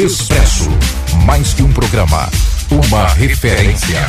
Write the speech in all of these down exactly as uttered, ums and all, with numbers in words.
Expresso, mais que um programa, uma referência.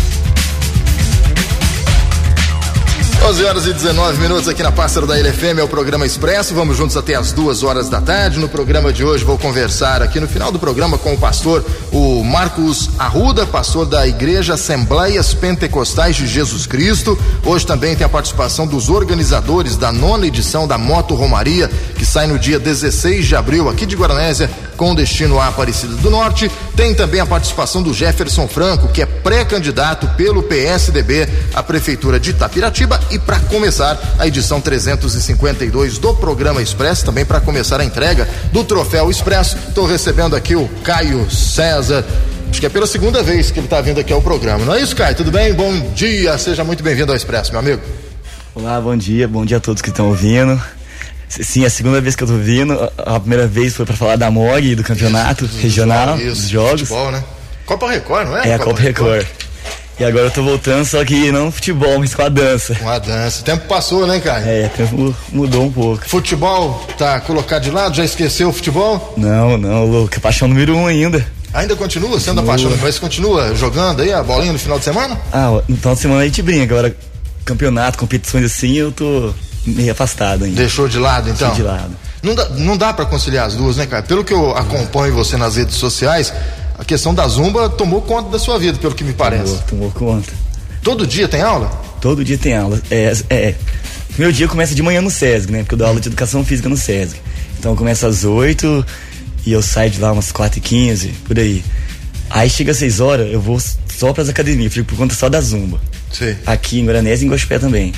onze horas e dezenove minutos aqui na Pássaro da Ilha F M, é o programa Expresso. Vamos juntos até as duas horas da tarde. No programa de hoje vou conversar aqui no final do programa com o pastor, o Marcos Arruda, pastor da Igreja Assembleias Pentecostais de Jesus Cristo. Hoje também tem a participação dos organizadores da nona edição da Moto Romaria, que sai no dia dezesseis de abril aqui de Guaranésia, com destino à Aparecida do Norte. Tem também a participação do Jefferson Franco, que é pré-candidato pelo P S D B à Prefeitura de Itapiratiba. E para começar a edição trezentos e cinquenta e dois do programa Expresso, também para começar a entrega do Troféu Expresso, estou recebendo aqui o Caio César. Acho que é pela segunda vez que ele está vindo aqui ao programa. Não é isso, Caio? Tudo bem? Bom dia, seja muito bem-vindo ao Expresso, meu amigo. Olá, bom dia, bom dia a todos que estão ouvindo. Sim, é a segunda vez que eu tô vindo. A primeira vez foi para falar da M O G, do campeonato isso, regional, isso, dos jogos. Futebol, né? Copa Record, não é? É, a Copa, Copa Record. Record. E agora eu tô voltando, só que não no futebol, mas com a dança. Com a dança. O tempo passou, né, Caio? É, o tempo mudou um pouco. Futebol tá colocado de lado? Já esqueceu o futebol? Não, não, louco. É paixão número um ainda. Ainda continua sendo continua. apaixonado? Mas continua jogando aí a bolinha no final de semana? Ah, no final de semana a gente brinca. Agora, campeonato, competições assim, eu tô meio afastado ainda. Deixou de lado, então? Deixou de lado. Não dá, não dá pra conciliar as duas, né, cara? Pelo que eu acompanho você nas redes sociais, a questão da zumba tomou conta da sua vida, pelo que me parece. Tomou, tomou conta. Todo dia tem aula? Todo dia tem aula. É, é. Meu dia começa de manhã no SESC, né? Porque eu dou aula de educação física no SESC. Então começa às oito e eu saio de lá umas quatro e quinze, por aí. Aí chega às seis horas, eu vou só pras academias, fico por conta só da zumba. Sim. Aqui em Guaranésia e em Guaxupé também.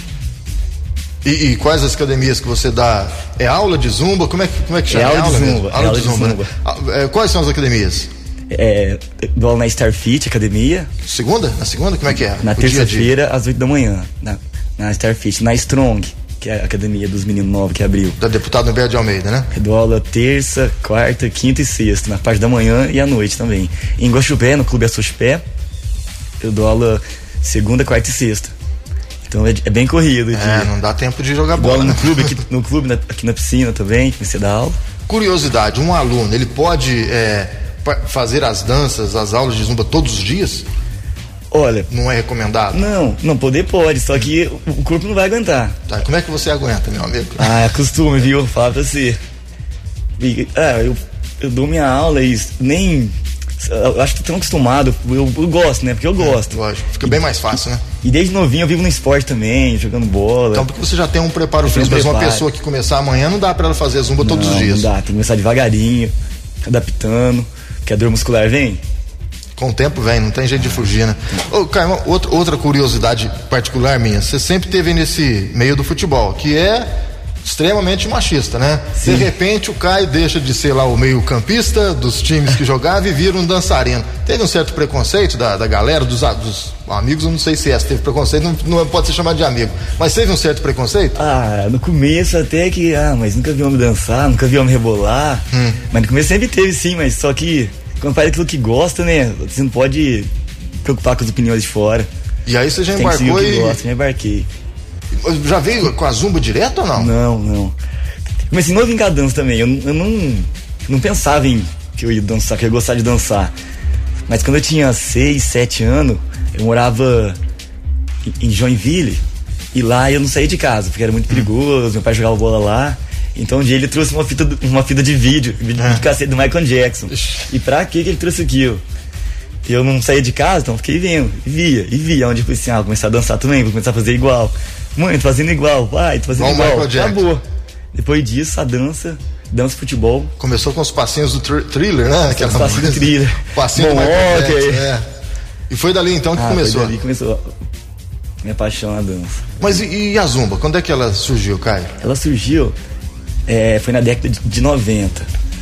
E, e quais as academias que você dá? É aula de zumba? Como é que, como é que chama? É aula, é aula de zumba. Aula, é aula de zumba. zumba. Né? É, quais são as academias? É, dou aula na Starfit Academia. Segunda? Na segunda? Como é que é? Na terça-feira, às oito da manhã. Na, na Starfit. Na Strong, que é a academia dos meninos novos que abriu. Da deputada Humberto de Almeida, né? Eu dou aula terça, quarta, quinta e sexta, na parte da manhã e à noite também. Em Guaxupé, no Clube Açuxpé, eu dou aula segunda, quarta e sexta. Então é, é bem corrido. É, dia. Não dá tempo de jogar bola. bola, no né? clube, aqui, no clube, na, aqui na piscina também, que você dá aula. Curiosidade, um aluno, ele pode é, fazer as danças, as aulas de zumba todos os dias? Olha... Não é recomendado? Não, não poder pode, só que o corpo não vai aguentar. Tá, como é que você aguenta, meu amigo? Ah, é costume, viu? Fala pra você. Ah, eu, eu dou minha aula e nem... Eu acho que tô tão acostumado, eu, eu gosto, né? Porque eu gosto. É, lógico, fica bem mais fácil, né? E desde novinho eu vivo no esporte também, jogando bola. Então, porque você já tem um preparo físico, mas uma pessoa que começar amanhã não dá pra ela fazer zumba não, todos os dias. Não dá, tem que começar devagarinho, adaptando, que a dor muscular vem. Com o tempo vem, não tem jeito de fugir, né? Ô, Caio, outra, outra curiosidade particular minha, você sempre teve nesse meio do futebol, que é extremamente machista, né? Sim. De repente o Caio deixa de ser lá o meio campista dos times que jogava e vira um dançarino. Teve um certo preconceito da, da galera, dos, dos amigos, eu não sei se é, se teve preconceito, não, não pode ser chamado de amigo, mas teve um certo preconceito? Ah, no começo até que, ah, mas nunca vi homem dançar, nunca vi homem rebolar, hum. Mas no começo sempre teve sim, mas só que quando faz aquilo que gosta, né, você não pode preocupar com as opiniões de fora. E aí você já embarcou e... Gosta, já embarquei. Já veio com a zumba direto ou não? Não, não. Comecei novo em dança também. Eu, eu não, não pensava em que eu ia dançar, que eu ia gostar de dançar. Mas quando eu tinha seis, sete anos, eu morava em, em Joinville. E lá eu não saía de casa, porque era muito perigoso. Hum. Meu pai jogava bola lá. Então um dia ele trouxe uma fita, uma fita de vídeo, vídeo é. de cassete do Michael Jackson. E pra que que ele trouxe aquilo? Eu não saía de casa, então fiquei vendo. E via, e via. Onde eu falei assim, ah, vou começar a dançar também, vou começar a fazer igual. Mãe, tô fazendo igual, pai, tô fazendo igual. Acabou. Depois disso, a dança, dança futebol. Começou com os passinhos do thr- thriller, né? Os passinhos do thriller. Passinho do Michael Jackson, é. E foi dali então que ah, começou. Foi dali que começou minha paixão na dança. Mas e, e a zumba? Quando é que ela surgiu, Caio? Ela surgiu, é, foi na década de, de noventa.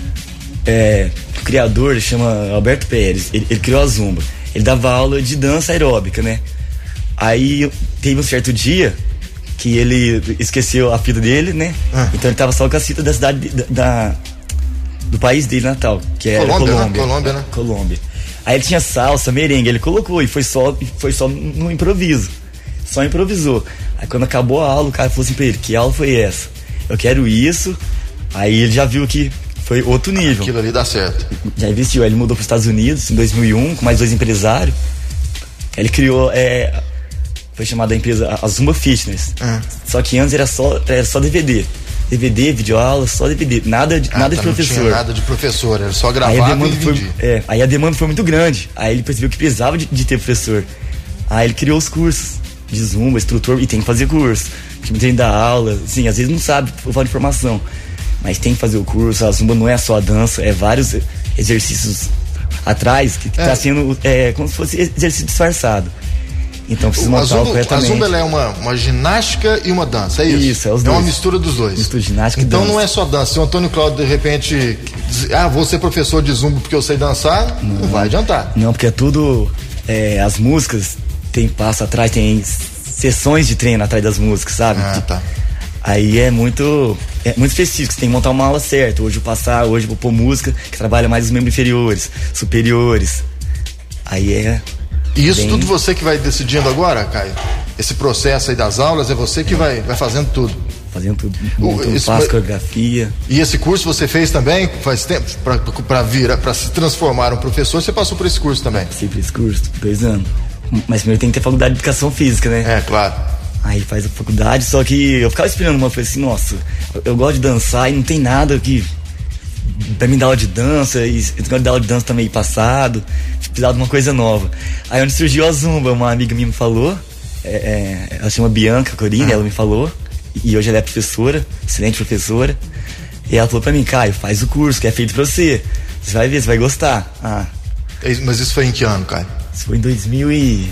É, o criador chama Alberto Pérez, ele, ele criou a zumba. Ele dava aula de dança aeróbica, né? Aí teve um certo dia que ele esqueceu a fita dele, né? Ah. Então ele tava só com a fita da cidade da, da, do país dele natal, que era Colômbia, Colômbia. Né? Colômbia, né? Colômbia. Aí ele tinha salsa, merengue, ele colocou e foi só, foi só no improviso. Só improvisou. Aí quando acabou a aula, o cara falou assim pra ele, que aula foi essa? Eu quero isso. Aí ele já viu que foi outro nível. Aquilo ali dá certo. Já investiu, ele mudou para os Estados Unidos em dois mil e um com mais dois empresários. Ele criou, é, foi chamada a empresa a Zumba Fitness. Uhum. Só que antes era só, era só D V D. D V D, videoaula, só D V D. Nada de, ah, nada tá, de professor. Não tinha nada de professor, era só gravar e dividir. É, aí a demanda foi muito grande. Aí ele percebeu que precisava de, de ter professor. Aí ele criou os cursos de Zumba, instrutor, e tem que fazer curso. Tem que dar aula, assim, às vezes não sabe, falta de informação. Mas tem que fazer o curso, a Zumba não é só a dança, é vários exercícios atrás que é. tá sendo é, como se fosse exercício disfarçado. Então precisa montar corretamente. A Zumba ela é uma, uma ginástica e uma dança, é isso? Isso, é os dois. É uma mistura dos dois. Mistura de ginástica então e dança. Não é só dança. Se o Antônio Cláudio de repente diz, ah, vou ser professor de Zumba porque eu sei dançar, não, não vai adiantar. Não, porque é tudo, é, as músicas tem passo atrás, tem sessões de treino atrás das músicas, sabe? Ah, tá. Aí é muito, é muito específico, você tem que montar uma aula certa. Hoje eu passar, hoje eu vou pôr música que trabalha mais os membros inferiores, superiores. Aí é. E isso bem... tudo você que vai decidindo agora, Caio? Esse processo aí das aulas é você que é. vai, vai fazendo tudo? Fazendo tudo, montando passo, coreografia. E esse curso você fez também faz tempo? Pra, pra, vir, pra se transformar um professor, você passou por esse curso também? Passei por esse curso, dois anos. Mas primeiro tem que ter faculdade de educação física, né? É, claro. Aí faz a faculdade, só que eu ficava esperando uma coisa assim, nossa, eu, eu gosto de dançar e não tem nada que pra mim dar aula de dança, e eu gosto de dar aula de dança também passado, precisava de uma coisa nova. Aí onde surgiu a Zumba, uma amiga minha me falou, é, é, ela chama Bianca Corini, ah. ela me falou, e hoje ela é professora, excelente professora, e ela falou pra mim, Caio, faz o curso que é feito pra você, você vai ver, você vai gostar. Ah. Mas isso foi em que ano, Caio? Isso foi em dois mil e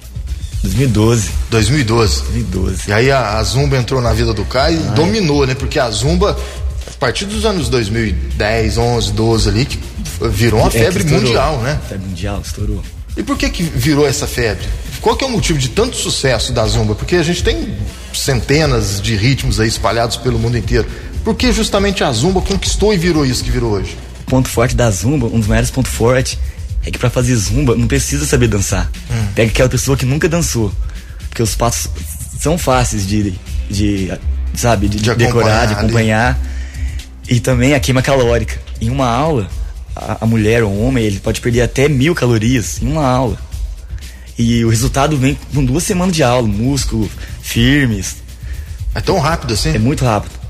doze. dois mil e doze. dois mil e doze. E aí a, a Zumba entrou na vida do Caio e dominou, né? Porque a Zumba, a partir dos anos dois mil e dez, onze, doze ali, que virou uma é, febre mundial, né? Febre mundial, estourou. E por que que virou essa febre? Qual que é o motivo de tanto sucesso da Zumba? Porque a gente tem centenas de ritmos aí espalhados pelo mundo inteiro. Por que justamente a Zumba conquistou e virou isso que virou hoje? O ponto forte da Zumba, um dos maiores pontos fortes, é que pra fazer Zumba não precisa saber dançar. Hum. Pega aquela pessoa que nunca dançou. Porque os passos são fáceis de, de sabe, de, de decorar, de acompanhar. Ali. E também a queima calórica. Em uma aula, a, a mulher ou o homem, ele pode perder até mil calorias em uma aula. E o resultado vem com duas semanas de aula, músculo, firmes. É tão rápido assim? É muito rápido.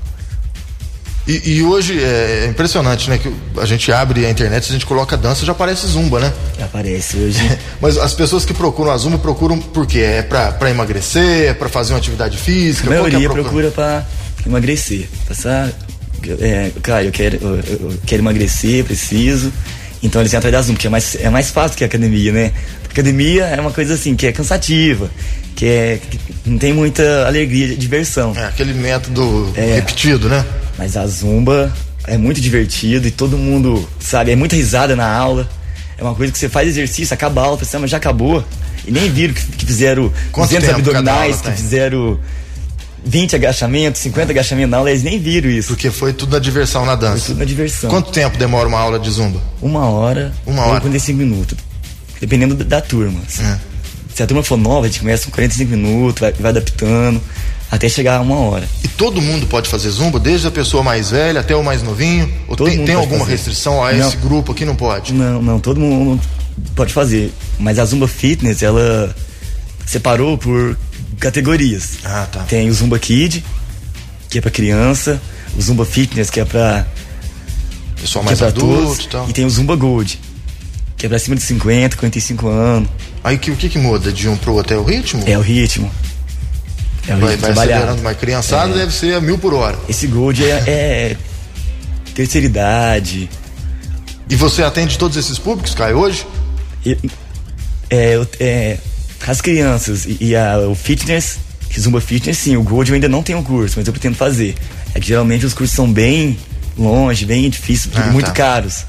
E, e hoje é impressionante, né? Que a gente abre a internet, se a gente coloca dança, já aparece Zumba, né? Já aparece hoje. Mas as pessoas que procuram a Zumba procuram por quê? É pra, pra emagrecer? É pra fazer uma atividade física? A maioria é a procura pra emagrecer. Passar, é, cara, eu quero, eu, eu quero emagrecer, preciso. Então eles vêm atrás da Zumba, porque é mais, é mais fácil que a academia, né? Academia é uma coisa assim, que é cansativa, que, é, que não tem muita alegria, diversão. É aquele método é, repetido, né? Mas a Zumba é muito divertido e todo mundo, sabe, é muita risada na aula. É uma coisa que você faz exercício, acaba a aula, você, mas já acabou. E nem viram que, que fizeram duzentos abdominais, que fizeram vinte agachamentos, cinquenta agachamentos na aula, eles nem viram isso. Porque foi tudo na diversão na dança. Foi tudo na diversão. Quanto tempo demora uma aula de Zumba? Uma hora. Uma hora. quarenta e cinco minutos. Dependendo da, da turma. Assim. É. Se a turma for nova, a gente começa com quarenta e cinco minutos, vai, vai adaptando, até chegar a uma hora. E todo mundo pode fazer Zumba, desde a pessoa mais velha até o mais novinho? Ou todo tem, tem alguma fazer. restrição a não. esse grupo aqui? Não pode? Não, não, todo mundo pode fazer. Mas a Zumba Fitness, ela separou por categorias. Ah, tá. Tem o Zumba Kid, que é pra criança, o Zumba Fitness, que é pra pessoal mais é adulto e tal. E tem o Zumba Gold, que é pra cima de cinquenta, quarenta e cinco anos. Aí que, o que que muda de um pro outro? É o ritmo? É o ritmo. É o vai ritmo vai acelerando, mas criançada é. deve ser a mil por hora. Esse Gold é, é terceira idade. E você atende todos esses públicos, Caio, hoje? E, é, é, as crianças e, e a, o fitness, Zumba Fitness, sim, o Gold eu ainda não tenho curso, mas eu pretendo fazer. É que geralmente os cursos são bem longe, bem difíceis, ah, muito tá. caros.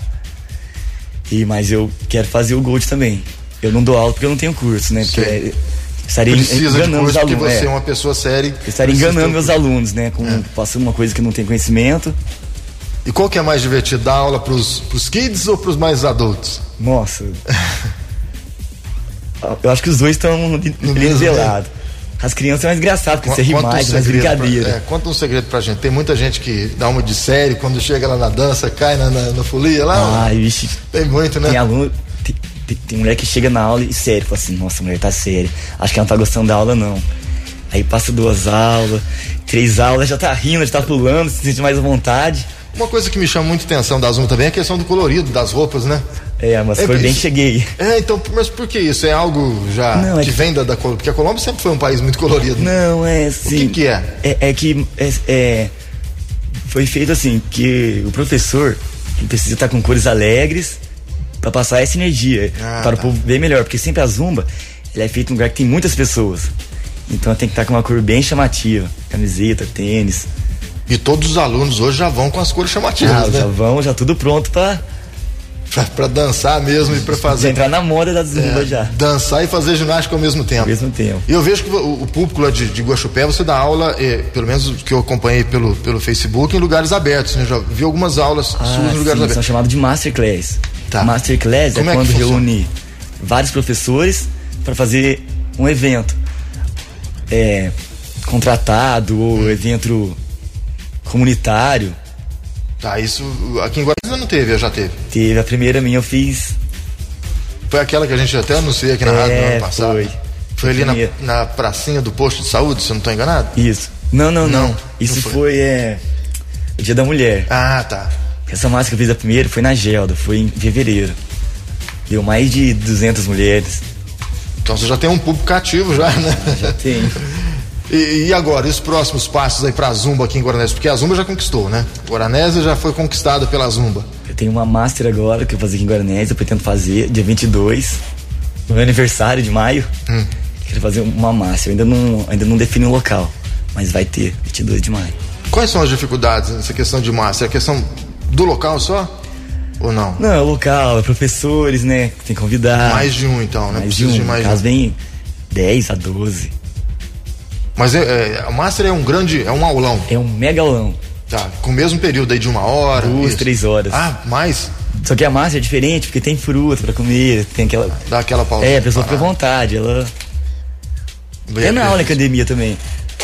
E, mas eu quero fazer o Gold também. Eu não dou aula porque eu não tenho curso, né? Porque é, estaria Precisa enganando os alunos. Porque você é, é uma pessoa séria. Eu estaria enganando meus alunos, né? Com, é. Passando uma coisa que não tem conhecimento. E qual que é mais divertido? Dar aula pros, pros kids ou pros mais adultos? Nossa. Eu acho que os dois estão nivelados. As crianças é mais engraçado, porque você ri mais, um mais brincadeira. Pra, é, conta um segredo pra gente. Tem muita gente que dá uma de série, quando chega lá na dança, cai na, na, na folia lá. Ah, vixe. Tem muito, né? Tem aluno, tem, tem, tem mulher que chega na aula e sério, fala assim, nossa, a mulher tá séria. Acho que ela não tá gostando da aula, não. Aí passa duas aulas, três aulas, já tá rindo, já tá pulando, se sente mais à vontade. Uma coisa que me chama muita atenção da Zumba também é a questão do colorido das roupas, né? É, mas é, foi bem que cheguei. É, então, mas por que isso? É algo já não, é que, que vem da, da Colômbia? Porque a Colômbia sempre foi um país muito colorido. Não, é assim. O que que é? É, é que é, é, foi feito assim, que o professor precisa estar com cores alegres para passar essa energia, ah, para tá. o povo ver melhor, porque sempre a Zumba, ela é feita em um lugar que tem muitas pessoas. Então tem que estar com uma cor bem chamativa, camiseta, tênis. E todos os alunos hoje já vão com as cores chamativas, ah, né? Já vão, já tudo pronto para Pra, pra dançar mesmo e pra fazer. Já entrar na moda da Zumba é, já. Dançar e fazer ginástica ao mesmo tempo. Ao mesmo tempo. E eu vejo que o, o público lá de, de Guaxupé, você dá aula, eh, pelo menos que eu acompanhei pelo, pelo Facebook, em lugares abertos, né? Já vi algumas aulas ah, suas em lugares sim, abertos. São chamados de Masterclass. Tá. Masterclass Como é é quando funciona? reúne vários professores para fazer um evento. É, contratado ou hum. evento comunitário. Tá, isso aqui em Guarulhos não teve, já teve? Teve, a primeira minha eu fiz. Foi aquela que a gente até anunciou aqui na é, rádio no ano passado? Foi. Foi ali na, na pracinha do posto de saúde, se eu não estou enganado? Isso. Não, não, não. não. Isso não foi, foi é, o Dia da Mulher. Ah, tá. Essa máscara que eu fiz a primeira foi na Gelda, foi em fevereiro. Deu mais de duzentas mulheres. Então você já tem um público cativo já, né? Já tem. E, e agora, e os próximos passos aí pra Zumba aqui em Guaranésia? Porque a Zumba já conquistou, né? Guaranésia já foi conquistada pela Zumba. Eu tenho uma master agora que eu vou fazer aqui em Guaranésia, eu pretendo fazer dia vinte e dois, no meu aniversário de maio. Hum. Quero fazer uma master, eu ainda não, ainda não defini o local, mas vai ter, vinte e dois de maio. Quais são as dificuldades nessa questão de master? É a questão do local só? Ou não? Não, é o local, é professores, né? Tem que convidar. Mais de um então, né? Mais de um, de mais no caso vem dez a doze. Mas é, é, a Master é um grande, é um aulão. É um mega aulão. Tá, com o mesmo período aí de uma hora. Duas, isso. três horas. Ah, mais? Só que a Master é diferente, porque tem fruta pra comer, tem aquela... Dá aquela pausa. É, a pessoa fica à vontade, ela... Bem, é na aula em academia também.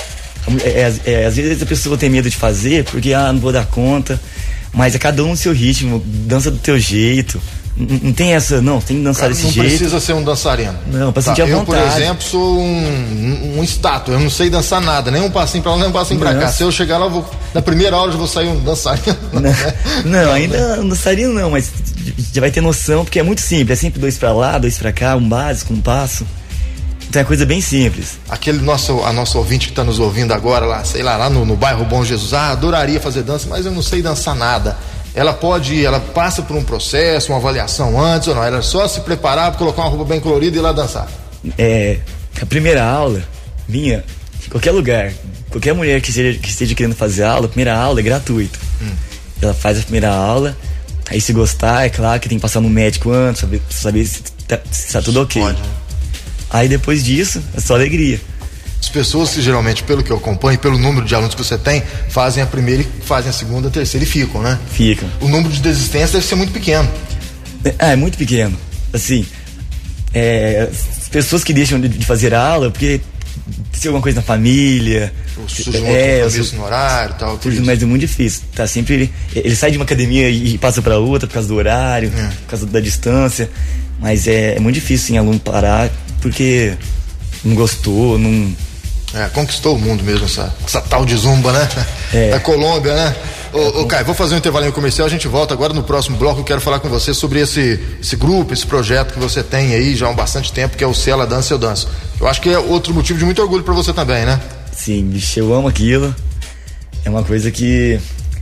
É, é, é, às vezes a pessoa tem medo de fazer, porque, ah, não vou dar conta. Mas é cada um no seu ritmo, dança do teu jeito. Não, não tem essa, não, tem que dançar Cara, desse não jeito. Não precisa ser um dançarino. Não, pra tá, sentir a eu, vontade. Eu, por exemplo, sou um, um, um estátua, eu não sei dançar nada, nem um passinho pra lá, nem um passinho Nossa. pra cá. Se eu chegar lá, eu vou, na primeira aula eu já vou sair um dançarino. Não, não, ainda não dançarino não, mas já vai ter noção, porque é muito simples, é sempre dois pra lá, dois pra cá, um básico, um passo. Então é coisa bem simples. Aquele nosso, a nossa ouvinte que está nos ouvindo agora, lá, sei lá, lá no, no bairro Bom Jesus, ah, adoraria fazer dança, mas eu não sei dançar nada. Ela pode, ela passa por um processo, uma avaliação antes ou não? Ela é só se preparar, colocar uma roupa bem colorida e ir lá dançar? É, a primeira aula minha, em qualquer lugar, qualquer mulher que esteja, que esteja querendo fazer aula, a primeira aula é gratuita. Hum. Ela faz a primeira aula, aí se gostar, é claro que tem que passar no médico antes, saber, saber se tá, se tá tudo ok. Pode. Aí depois disso, é só alegria. As pessoas que geralmente, pelo que eu acompanho, pelo número de alunos que você tem, fazem a primeira, fazem a segunda, a terceira e ficam, né? Ficam. O número de desistência deve ser muito pequeno. É, é muito pequeno. Assim, é, as pessoas que deixam de, de fazer aula, porque tem alguma coisa na família. Surge um é, outro começo no horário e tal. Surge, mas é muito difícil. Tá sempre, ele, ele sai de uma academia e, e passa para outra por causa do horário, é. por causa da distância. Mas é, é muito difícil, sim, aluno parar, porque não gostou, não... É, conquistou o mundo mesmo, essa, essa tal de Zumba, né? É. Da Colômbia, né? Ô, é, ô Caio, vou fazer um intervalinho comercial, a gente volta agora no próximo bloco. Eu quero falar com você sobre esse, esse grupo, esse projeto que você tem aí já há um bastante tempo, que é o Se Ela Dança, Eu Danço. Eu acho que é outro motivo de muito orgulho pra você também, né? Sim, bicho, eu amo aquilo. É uma coisa que...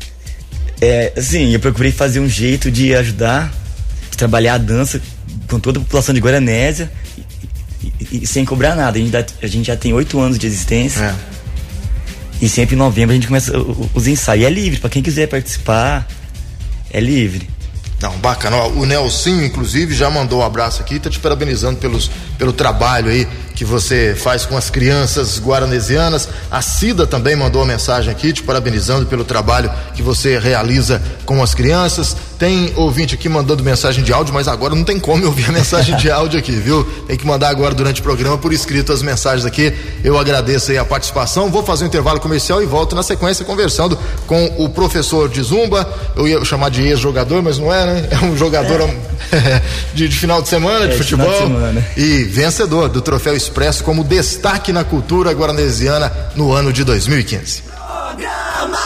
É, assim, eu procurei fazer um jeito de ajudar, de trabalhar a dança com toda a população de Guaranésia e, e, e sem cobrar nada. A gente, dá, a gente já tem oito anos de existência. É. E sempre em novembro a gente começa os ensaios. É livre, pra quem quiser participar, é livre. Não, bacana. O Nelsinho, inclusive, já mandou um abraço aqui, tá te parabenizando pelos, pelo trabalho aí que você faz com as crianças guaranesianas. A Cida também mandou uma mensagem aqui, te parabenizando pelo trabalho que você realiza com as crianças. Tem ouvinte aqui mandando mensagem de áudio, mas agora não tem como eu ouvir a mensagem de áudio aqui, viu? Tem que mandar agora durante o programa por escrito as mensagens aqui. Eu agradeço aí a participação. Vou fazer um intervalo comercial e volto na sequência conversando com o professor de Zumba. Eu ia chamar de ex-jogador, mas não é, né? É um jogador é. de, de final de semana, é, de futebol. De semana. E vencedor do Troféu Expresso como destaque na cultura guaranesiana no ano de dois mil e quinze. Programa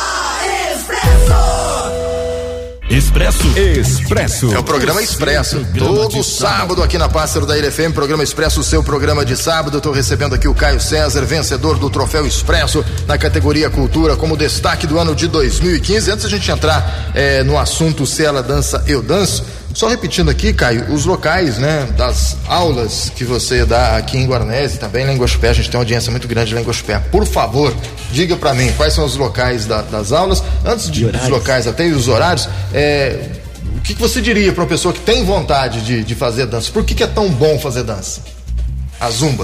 Expresso. Expresso. É o programa Expresso. Todo sábado aqui na Pássaro da Ilha F M, programa Expresso, o seu programa de sábado. Eu tô recebendo aqui o Caio César, vencedor do Troféu Expresso na categoria Cultura, como destaque do ano de dois mil e quinze. Antes a gente entrar é, no assunto Se Ela Dança, Eu Danço, só repetindo aqui, Caio, os locais, né, das aulas que você dá aqui em Guaranese, também lá em Guaxupé, a gente tem uma audiência muito grande lá em Guaxupé. Por favor, diga pra mim quais são os locais da, das aulas, antes de, dos locais até e os horários, é, o que, que você diria pra uma pessoa que tem vontade de, de fazer dança? Por que, que é tão bom fazer dança? A Zumba.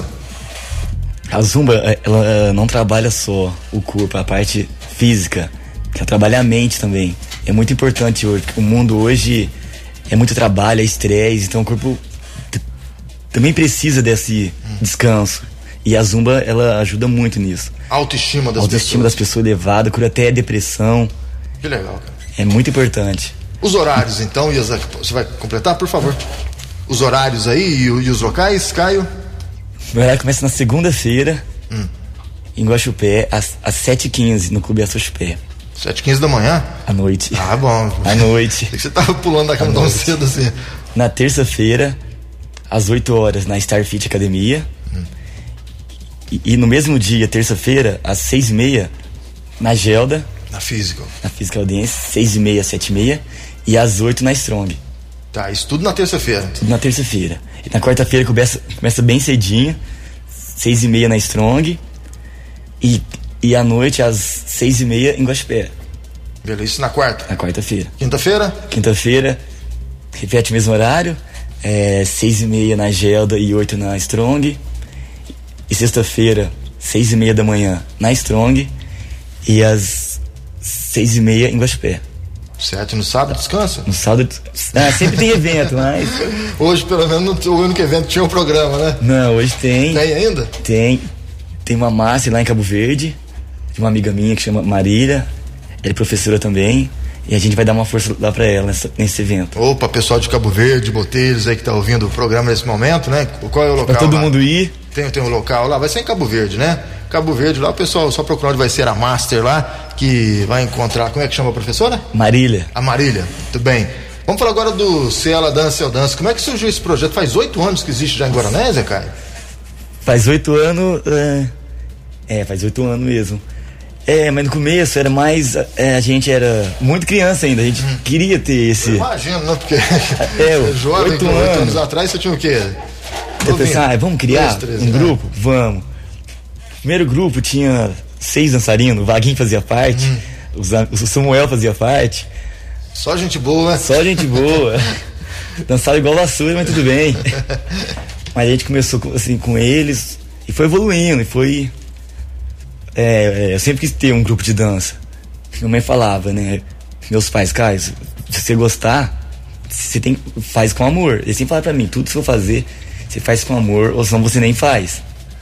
A Zumba, ela não trabalha só o corpo, a parte física, ela trabalha a mente também. É muito importante hoje, porque o mundo hoje é muito trabalho, é estresse, então o corpo t- também precisa desse hum. descanso. E a Zumba, ela ajuda muito nisso. Autoestima das Autoestima pessoas. das pessoas elevada, cura até a depressão. Que legal, cara. É muito importante. Os horários, então, Isa, você vai completar, por favor? Os horários aí e, e os locais, Caio? O horário começa na segunda-feira, hum. em Guaxupé, às, às sete e quinze, no Clube Açoxupé. sete e quinze da manhã? À noite. Ah, bom. À noite. Você tava pulando da cama tão cedo assim. Na terça-feira, às oito horas, na Starfit Academia. Hum. E, e no mesmo dia, terça-feira, às seis e meia, na Gelda. Na Física. Na Física Audiência, seis e meia, sete e meia. E às oito na Strong. Tá, isso tudo na terça-feira. Tudo na terça-feira. E na quarta-feira começa, começa bem cedinho, seis e meia na Strong. E... E à noite, às seis e meia, em Guaxupé. Beleza, isso na quarta? Na quarta-feira. Quinta-feira? Quinta-feira, repete o mesmo horário, é, seis e meia na Gelda e oito na Strong. E sexta-feira, seis e meia da manhã na Strong. E às seis e meia em Guaxupé. Certo, no sábado descansa? No sábado, ah, sempre tem evento, mas... Hoje, pelo menos, o único evento tinha um programa, né? Não, hoje tem. Tem ainda? Tem. Tem uma massa lá em Cabo Verde, de uma amiga minha que chama Marília, ela é professora também, e a gente vai dar uma força lá pra ela nessa, nesse evento. Opa, pessoal de Cabo Verde, Botelhos aí que tá ouvindo o programa nesse momento, né? Qual é o local? Pra todo lá? mundo ir. Tem, tem um local lá, vai ser em Cabo Verde, né? Cabo Verde lá, o pessoal só procurar onde vai ser a Master lá, que vai encontrar, como é que chama a professora? Marília. A Marília, muito bem. Vamos falar agora do Se Ela Dança, Eu Danço. Como é que surgiu esse projeto? Faz oito anos que existe já em Guaranésia, Caio? Faz oito anos, é, é faz oito anos mesmo. É, mas no começo era mais, é, a gente era muito criança ainda, a gente hum. queria ter esse... Eu imagino, né? Porque é, jovem, oito oito anos. anos atrás, você tinha o quê? Eu pensei, ah, vamos criar dois, três, um né? grupo? Vamos. Primeiro grupo tinha seis dançarinos, o Vaguinho fazia parte, hum. o Samuel fazia parte. Só gente boa, né? Só gente boa. Dançava igual vassoura, mas tudo bem. Mas a gente começou assim com eles e foi evoluindo, e foi... É, eu sempre quis ter um grupo de dança. Minha mãe falava, né? Meus pais, Caio, se você gostar, você tem, faz com amor. Eles sempre falavam pra mim, tudo que você for fazer, você faz com amor, ou senão você nem faz.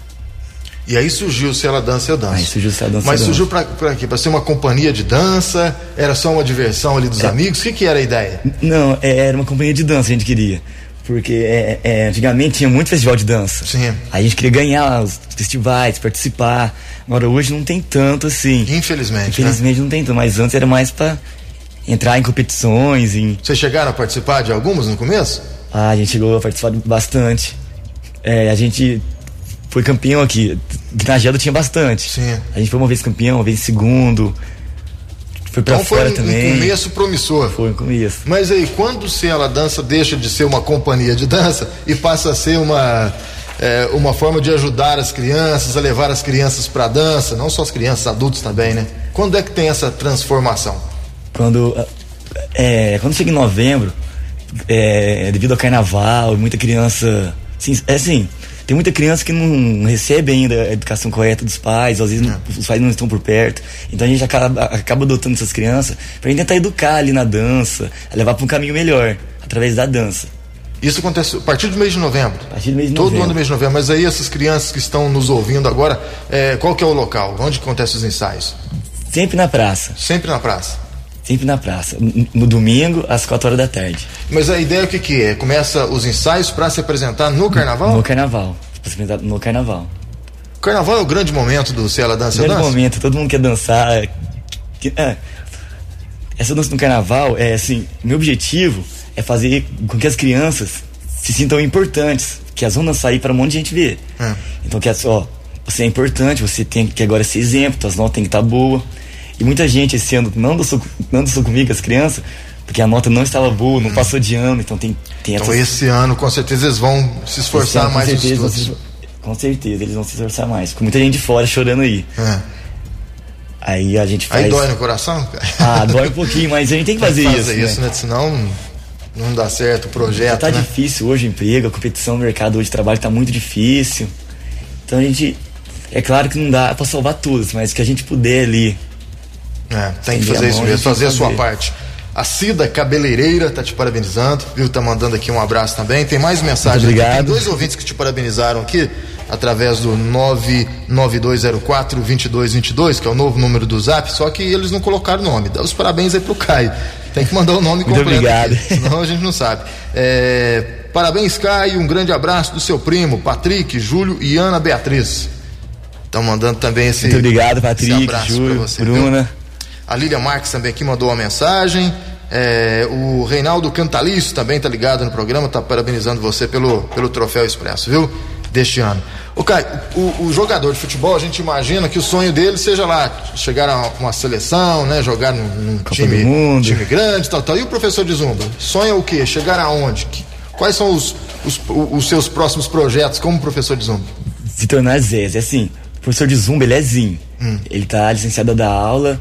E aí surgiu o Se Ela Dança, Eu Danço. Aí surgiu o Se Ela Dança, Mas Eu surgiu Danço. pra, pra quê? Pra ser uma companhia de dança? Era só uma diversão ali dos é. amigos? O que que era a ideia? Não, era uma companhia de dança, a gente queria. Porque é, é, antigamente tinha muito festival de dança. Sim. A gente queria ganhar os festivais, participar. Agora hoje não tem tanto assim. Infelizmente. Infelizmente, né? Não tem tanto, mas antes era mais pra entrar em competições. Em... Vocês chegaram a participar de algumas no começo? Ah, a gente chegou a participar bastante. É, a gente foi campeão aqui. Na Gelda tinha bastante. Sim. A gente foi uma vez campeão, uma vez segundo. Foi pra então fora foi um, também. um começo promissor. Foi um começo. Mas aí, quando o Se Ela Dança deixa de ser uma companhia de dança e passa a ser uma, é, uma forma de ajudar as crianças, a levar as crianças pra dança, não só as crianças, adultos também, né? Quando é que tem essa transformação? Quando, é, quando chega em novembro, é, devido ao carnaval, muita criança... Assim, é assim, tem muita criança que não recebe ainda a educação correta dos pais, às vezes não, os pais não estão por perto, então a gente acaba, acaba adotando essas crianças pra gente tentar educar ali na dança, levar pra um caminho melhor, através da dança. Isso acontece a partir do mês de novembro? A partir do mês de Todo novembro. ano do mês de novembro. Mas aí essas crianças que estão nos ouvindo agora, é, qual que é o local? Onde acontecem os ensaios? Sempre na praça. Sempre na praça? Sempre na praça. No, no domingo, às quatro horas da tarde. Mas a ideia o que que é? Começa os ensaios para se apresentar no carnaval? No carnaval. Pra se apresentar no carnaval. O carnaval é o grande momento do Se Ela Dança, O Eu grande Danço? momento, todo mundo quer dançar. Que, é, essa dança no carnaval, é assim, meu objetivo é fazer com que as crianças se sintam importantes, que elas vão dançar aí para um monte de gente ver. É. Então, que ó, você é importante, você tem que agora ser exemplo, suas notas tem que estar boa. E muita gente esse ano não dançou, não dançou comigo, as crianças, porque a nota não estava boa, não hum. passou de ano, então tem, tem Então essas... esse ano, com certeza, eles vão se esforçar ano, mais nos estudos. Se, com certeza, eles vão se esforçar mais. Com muita gente de fora chorando aí. É. Aí a gente faz... Aí dói no coração? Ah, dói um pouquinho, mas a gente tem que fazer, tem que fazer isso, isso, né? né? Senão não dá certo o projeto, tá né? difícil hoje o emprego, a competição no mercado hoje de trabalho tá muito difícil. Então a gente... É claro que não dá pra salvar todos, mas que a gente puder ali... É, tem que fazer isso mesmo, fazer a sua parte. A Cida Cabeleireira tá te parabenizando, viu? Tá mandando aqui um abraço também. Tem mais mensagens. Muito obrigado. Aqui. Tem dois ouvintes que te parabenizaram aqui através do nove nove dois zero quatro, dois dois dois dois, que é o novo número do Zap, só que eles não colocaram o nome. Dá os parabéns aí pro Caio. Tem que mandar o nome completo. Muito obrigado. Aqui, senão a gente não sabe. É, parabéns, Caio. Um grande abraço do seu primo, Patrick, Júlio e Ana Beatriz. Estão mandando também esse. Muito obrigado, Patrick, Júlio, você, Bruna. Viu? A Lília Marques também aqui mandou uma mensagem. É, o Reinaldo Cantaliço também tá ligado no programa, tá parabenizando você pelo, pelo troféu Expresso, viu? Deste ano. O Caio, o, o jogador de futebol, a gente imagina que o sonho dele seja lá, chegar a uma seleção, né? Jogar num, num time, time grande, tal, tal. E o professor de Zumba? Sonha o quê? Chegar aonde? Que, quais são os, os, os seus próximos projetos como professor de Zumba? Se tornar Zé, é assim, o professor de Zumba, ele é zinho. Hum. Ele tá licenciado da aula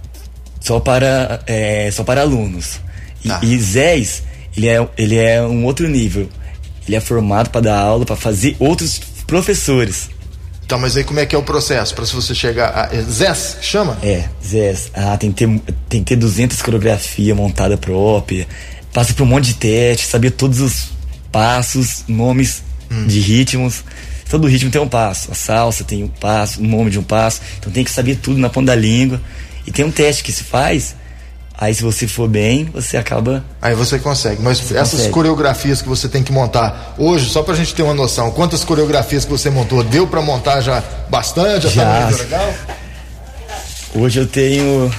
só para, é, só para alunos. Tá. E, e Zés, ele é, ele é um outro nível. Ele é formado para dar aula, para fazer outros professores. Tá, mas aí como é que é o processo? Para se você chegar a... É Zés, chama? É, Zés. Ah, tem que ter, tem que ter duzentas coreografias montada própria. Passa por um monte de teste, saber todos os passos, nomes hum. de ritmos. Todo ritmo tem um passo. A salsa tem um passo, o nome de um passo. Então tem que saber tudo na ponta da língua. E tem um teste que se faz, aí se você for bem, você acaba... Aí você consegue, mas você essas consegue. Coreografias que você tem que montar hoje, só pra gente ter uma noção, quantas coreografias que você montou? Deu pra montar já bastante? Já, já. Tá muito legal? Hoje eu tenho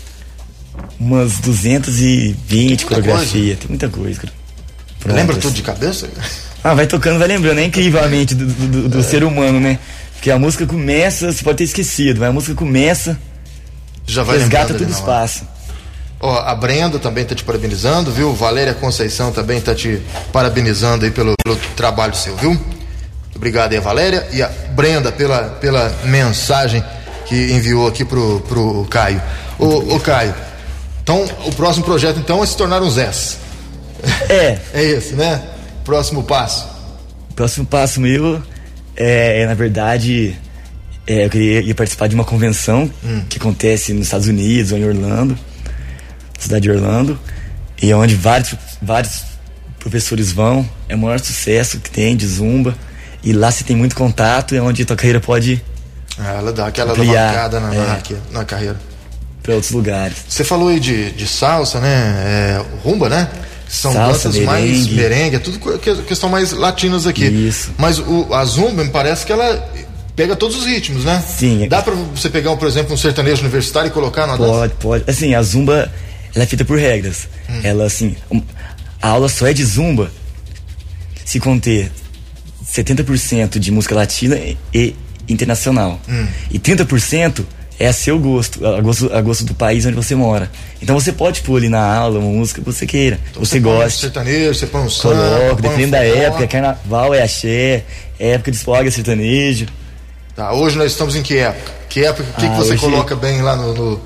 umas duzentas e vinte coreografias, tem muita coisa. Prontas. Lembra tudo de cabeça? Ah, vai tocando, vai lembrando, é incrível a mente do, do, do é. ser humano, né? Porque a música começa, você pode ter esquecido, mas a música começa... Já vai resgata todo o espaço. Ó, a Brenda também tá te parabenizando, viu? Valéria Conceição também tá te parabenizando aí pelo, pelo trabalho seu, viu? Obrigado aí a Valéria e a Brenda pela, pela mensagem que enviou aqui pro, pro Caio. Ô, ô Caio, então o próximo projeto então é se tornar um Zés. É. É esse, né? Próximo passo. Próximo passo meu é, é na verdade... É, eu queria ir participar de uma convenção hum. que acontece nos Estados Unidos, ou em Orlando, cidade de Orlando, e é onde vários, vários professores vão. É o maior sucesso que tem de Zumba, e lá você tem muito contato, é onde a tua carreira pode ah, ela dá aquela alavancada na, é, na, na carreira para outros lugares. Você falou aí de, de salsa, né? É, rumba, né? São salsa, danças merengue. mais merengue, é tudo questão mais latinas aqui. Isso. Mas o, a Zumba me parece que ela pega todos os ritmos, né? Sim. Dá pra você pegar, por exemplo, um sertanejo universitário e colocar na dança? Pode, pode. Assim, a Zumba, ela é feita por regras. Hum. Ela, assim, a aula só é de Zumba se conter setenta por cento de música latina e internacional. Hum. E trinta por cento é a seu gosto, a gosto, a gosto do país onde você mora. Então você pode pôr ali na aula uma música que você queira, então você, você gosta. Põe um sertanejo, você põe um samba, coloca, dependendo da época, carnaval é axé, época de espoga é sertanejo. Tá, hoje nós estamos em que época? Que época, o que, ah, que você hoje... coloca bem lá no, no,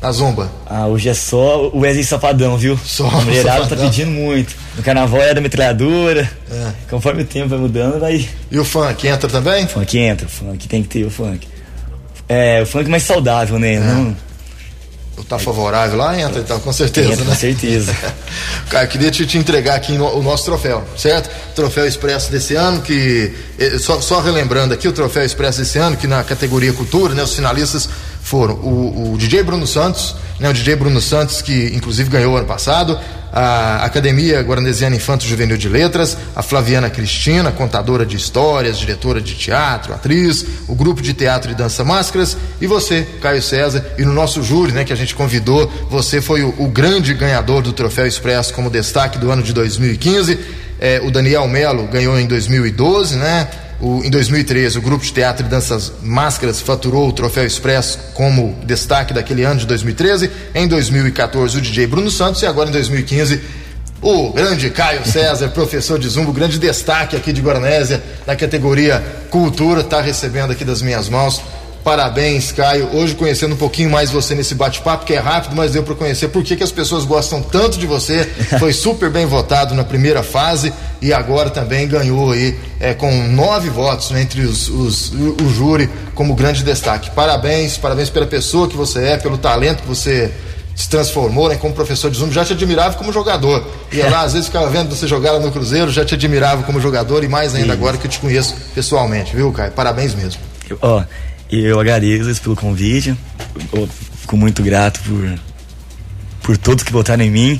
na zumba? Ah, hoje é só o Wesley Safadão, viu? Só a mulherada tá pedindo muito. No carnaval era metralhadora. É. Conforme o tempo vai mudando, vai. E o funk entra também? O funk entra, o funk tem que ter o funk. É, o funk mais saudável, né? É. Não... Tá favorável lá? Entra então, com certeza, entra, né? Com certeza. Cara, eu queria te, te entregar aqui no, o nosso troféu, certo? Troféu Expresso desse ano, que só, só relembrando aqui o Troféu Expresso desse ano, que na categoria Cultura, né, os finalistas foram o, o D J Bruno Santos, né, o D J Bruno Santos, que inclusive ganhou ano passado, a Academia Guaranesiana Infanto Juvenil de Letras, a Flaviana Cristina, contadora de histórias, diretora de teatro, atriz, o grupo de teatro e dança Máscaras, e você, Caio César, e no nosso júri, né, que a gente convidou, você foi o, o grande ganhador do Troféu Expresso como destaque do ano de dois mil e quinze. É, o Daniel Melo ganhou em dois mil e doze, né? O, em dois mil e treze, o grupo de teatro e danças Máscaras faturou o Troféu Expresso como destaque daquele ano de dois mil e treze. Em dois mil e quatorze, o D J Bruno Santos, e agora em dois mil e quinze, o grande Caio César, professor de zumba, o grande destaque aqui de Guaranésia na categoria Cultura, está recebendo aqui das minhas mãos. Parabéns, Caio. Hoje, conhecendo um pouquinho mais você nesse bate-papo, que é rápido, mas deu para conhecer por que que as pessoas gostam tanto de você. Foi super bem votado na primeira fase e agora também ganhou aí é, com nove votos, né, entre os, os, o júri como grande destaque. Parabéns, parabéns pela pessoa que você é, pelo talento que você se transformou, né, como professor de zumba. Já te admirava como jogador. Ia lá, às vezes ficava vendo você jogar lá no Cruzeiro, já te admirava como jogador e mais ainda Sim. agora que eu te conheço pessoalmente, viu, Caio? Parabéns mesmo. Ó. Oh. E eu agradeço pelo convite, eu fico muito grato por, por todos que votaram em mim.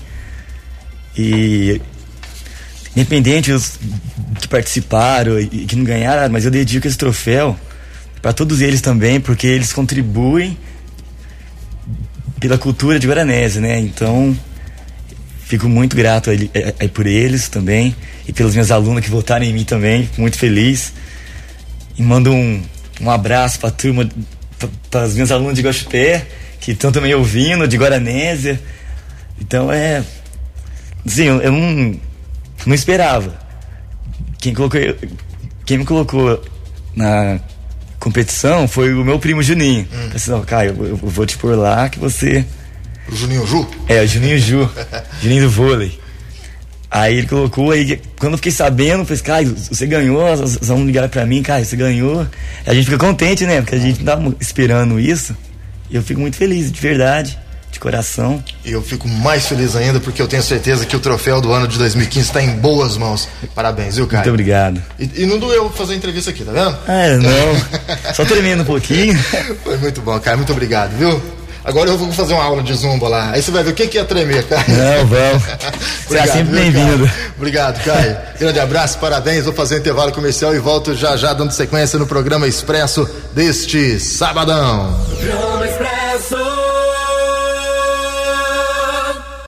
E independente dos que participaram e que não ganharam, mas eu dedico esse troféu para todos eles também, porque eles contribuem pela cultura de Guaranésia, né? Então, fico muito grato aí, aí por eles também e pelos meus alunos que votaram em mim também, fico muito feliz. E mando um Um abraço pra turma, para os meus alunos de Guaxupé, que estão também ouvindo, de Guaranésia. Então é. Assim, eu, eu não, não esperava. Quem, colocou, quem me colocou na competição foi o meu primo Juninho. Hum. Eu disse, não, Caio, eu, eu vou te pôr lá que você. O Juninho Ju? É, o Juninho Ju. Juninho do vôlei. Aí ele colocou, aí quando eu fiquei sabendo, eu falei, Caio, você ganhou, eles vão ligar pra mim, Caio, você ganhou. A gente fica contente, né? Porque a gente não tava esperando isso. E eu fico muito feliz, de verdade, de coração. E eu fico mais feliz ainda porque eu tenho certeza que o troféu do ano de dois mil e quinze está em boas mãos. Parabéns, viu, Caio? Muito obrigado. E, e não doeu fazer a entrevista aqui, tá vendo? Ah, não. Só tremendo um pouquinho. Foi muito bom, Caio, muito obrigado, viu? Agora eu vou fazer uma aula de zumba lá. Aí você vai ver o que que é tremer, Caio. Não, vamos. Você é sempre bem-vindo. Obrigado, Caio. Grande abraço, parabéns. Vou fazer um intervalo comercial e volto já já dando sequência no programa Expresso deste sabadão. Programa Expresso.